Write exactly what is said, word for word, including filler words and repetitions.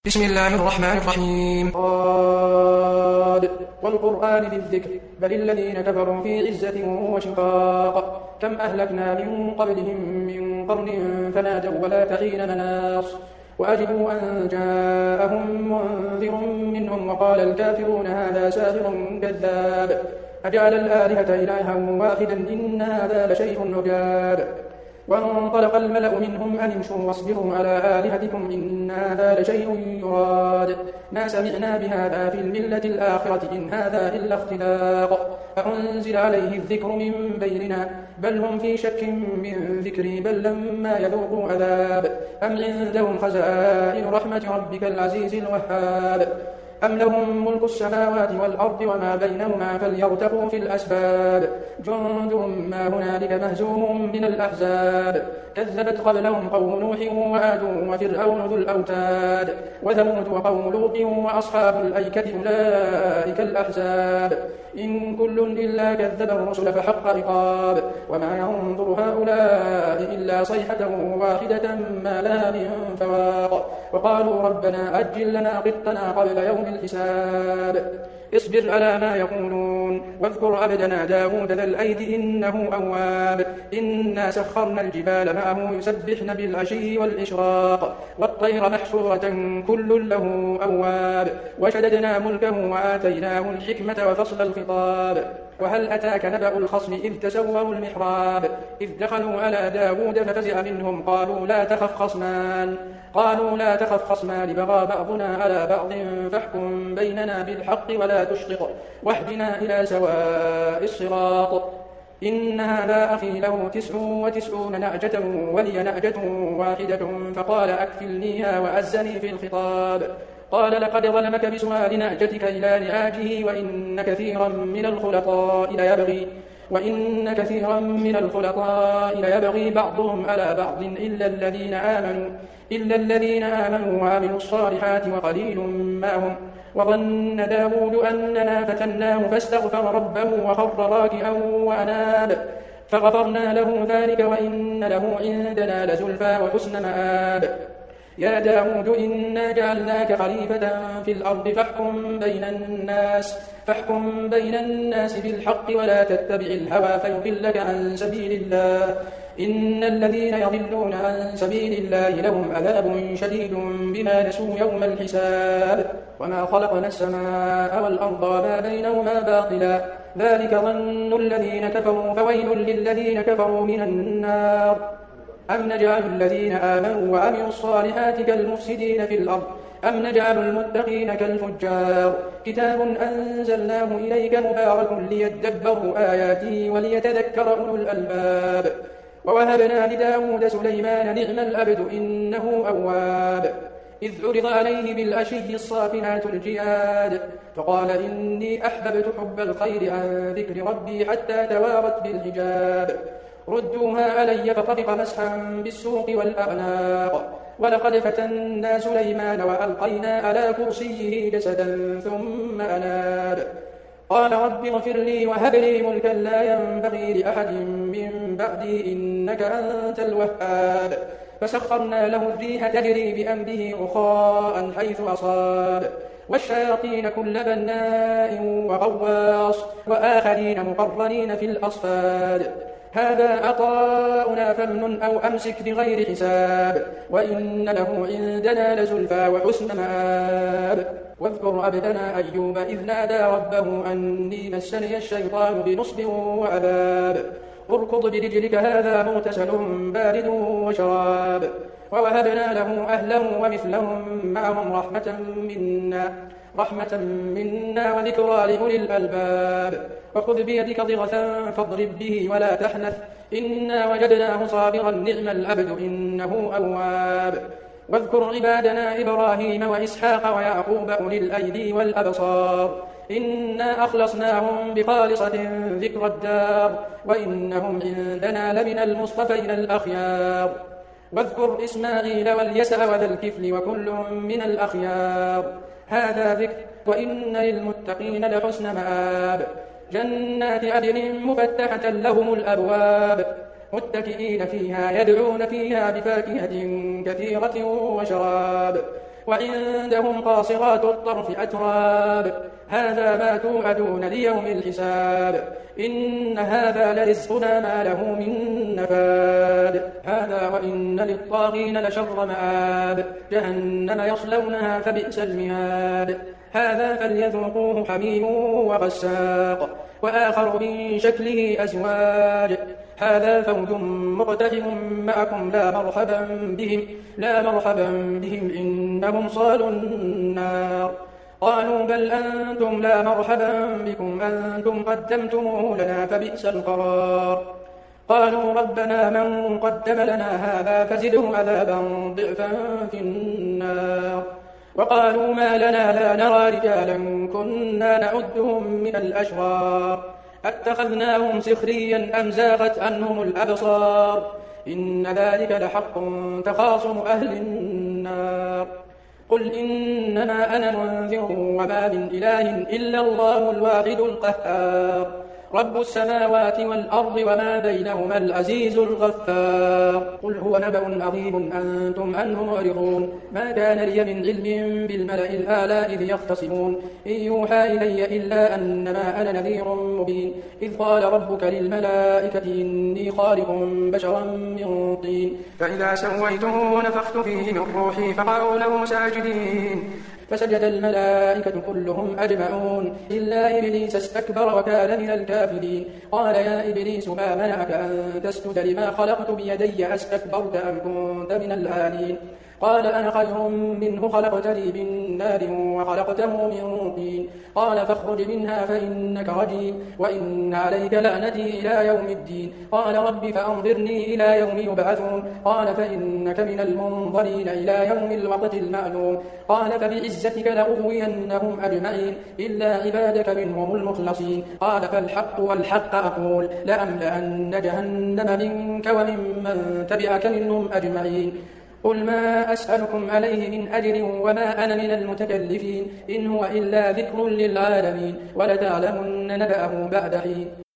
بسم الله الرحمن الرحيم. قاد والقرآن ذي الذكر بل الذين كفروا في عزة وشقاق كم أهلكنا من قبلهم من قرن فنادوا ولا تحين مناص وأجبوا أن جاءهم منذر منهم وقال الكافرون هذا ساحر كذاب أجعل الآلهة إلها واحدا إن هذا لشيء عجاب وانطلق الملأ منهم أن امشوا واصبروا على آلهتكم إن هذا لشيء يراد ما سمعنا بهذا في الملة الآخرة إن هذا إلا اختلاق أأنزل عليه الذكر من بيننا بل هم في شك من ذكري بل لما يذوقوا عذاب أم عندهم خزائن رحمة ربك العزيز الوهاب أم لهم ملك السماوات والأرض وما بينهما فليرتقوا في الأسباب جند ما هنالك مهزوم من الأحزاب كذبت قبلهم قوم نوح وعاد وفرعون ذو الأوتاد وثمود وقوم لوط وأصحاب الأيكة أولئك الأحزاب إن كل إلا كذب الرسل فحق عقاب وما ينظر هؤلاء إلا صيحة واحدة ما لها من فواق وقالوا ربنا أجل لنا قطنا قبل يوم الحساب اصبر على ما يقولون واذكر عبدنا داود ذا الأيد إنه أواب إنا سخرنا الجبال معه يسبحن بالعشي والإشراق والطير محشورة كل له أواب وشددنا ملكه وآتيناه الحكمة وفصل الخطاب وهل أتاك نبأ الخصم إذ تسوروا المحراب إذ دخلوا على داود ففزع منهم قالوا لا تخف خصمان قالوا لا تخف خصمان بغى بعضنا على بعض فاحكم بيننا بالحق ولا تشطط واهدنا إلى سواء الصراط إن هذا أخي له تسع وتسعون نعجة ولي نعجة واحدة فقال أكفلنيها وأزني في الخطاب قال لقد ظلمك بسؤال نعجتك إلى نعاجه وإن كثيرا من الخلطاء ليبغي وإن كثيرا من الخلطاء ليبغي بعضهم على بعض إلا الذين آمنوا إلا الذين آمنوا وعملوا الصالحات وقليل ما هم وظن داود أننا فتناه فاستغفر ربه وخر راكعا وأناب فغفرنا له ذلك وإن له عندنا لزلفى وحسن مآب يا داود إنا جعلناك خليفة في الأرض فاحكم بين الناس فاحكم بين الناس بالحق ولا تتبع الهوى فيضلك عن سبيل الله إن الذين يضلون عن سبيل الله لهم عذاب شديد بما نسوا يوم الحساب وما خلقنا السماء والأرض وما بينهما باطلا ذلك ظن الذين كفروا فويل للذين كفروا من النار أم نجعل الذين آمنوا وعملوا الصالحات كالمفسدين في الأرض أم نجعل المتقين كالفجار كتاب أنزلناه إليك مبارك ليدبروا آياته وليتذكر أولو الألباب ووهبنا لداود سليمان نعم العبد إنه أواب إذ عرض عليه بالعشي الصافنات الجياد فقال إني أحببت حب الخير عن ذكر ربي حتى توارت بالحجاب ردوها علي فطفق مسحا بالسوق والأعناق ولقد فتنا سليمان وألقينا على كرسيه جسدا ثم أناب قال رب اغفر لي وهب لي ملكا لا ينبغي لأحد من بعدي إنك أنت الوهاب فسخرنا له الريح تجري بأمره رخاء حيث أصاب والشياطين كل بناء وغواص وآخرين مقرنين في الأصفاد هذا عطاؤنا فامنن أو أمسك بغير حساب وإن له عندنا لزلفى وحسن مآب واذكر عبدنا أيوب إذ نادى ربه أني مسني الشيطان بنصب وعذاب اركض برجلك هذا مغتسل بارد وشراب ووهبنا له أهله ومثلهم معهم رحمة منا رحمة منا وذكرى لأولي الألباب وخذ بيدك ضغثا فاضرب به ولا تحنث إنا وجدناه صابرا نعم العبد إنه أواب واذكر عبادنا إبراهيم وإسحاق ويعقوب أولي الأيدي والأبصار إنا أخلصناهم بخالصة ذكر الدار وإنهم عندنا لمن المصطفين الأخيار واذكر إسماعيل واليسع وذا الكفل وكل من الأخيار هذا ذكر وإن للمتقين لحسن مآب جنات عدن مفتحة لهم الأبواب متكئين فيها يدعون فيها بفاكهة كثيرة وشراب وعندهم قاصرات الطرف أتراب هذا ما توعدون ليوم الحساب إن هذا لرزقنا ما له من نفاد هذا وإن للطاغين لشر مآب جهنم يصلونها فبئس المهاد هذا فليذوقوه حميم وغساق وآخر من شكله أزواج هذا فوج مقتحم معكم لا مرحبا بهم لا مرحبا بهم إنهم صالوا النار قالوا بل أنتم لا مرحبا بكم أنتم قدمتموه لنا فبئس القرار قالوا ربنا من قدم لنا هذا فزده عذابا ضعفا في النار وقالوا ما لنا لا نرى رجالا كنا نعدهم من الأشرار أتخذناهم سخريا أم زاغت عنهم الأبصار إن ذلك لحق تخاصم أهل النار قل إنما أنا منذر وما من إله إلا الله الواحد القهار رب السماوات والأرض وما بينهما العزيز الغفار قل هو نبأ عظيم أنتم عنه معرضون ما كان لي من علم بالملأ الأعلى إذ يختصمون إن يوحى إلي إلا أنما أنا نذير مبين إذ قال ربك للملائكة إني خالق بشرا من طين فإذا سويته ونفخت فيه من روحي فقعوا له ساجدين فسجد الملائكة كلهم أجمعون إلا إبليس استكبر وكان من الكافرين قال يا إبليس ما منعك أن تسجد لما خلقت بيدي أستكبرت أم كنت من العالين قال أنا خير منه خلقتني من نار وخلقته من طين قال فاخرج منها فإنك رجيم وإن عليك لعنتي إلى يوم الدين قال رب فأنظرني إلى يوم يبعثون قال فإنك من المنظرين إلى يوم الوقت المعلوم قال فبعزتك لأغوينهم أجمعين إلا عبادك منهم المخلصين قال فالحق والحق أقول لأملأن جهنم منك وممن تبعك منهم أجمعين قل ما أسألكم عليه من أجر وما أنا من المتكلفين إن هو إلا ذكر للعالمين ولتعلمن نبأه بعد حين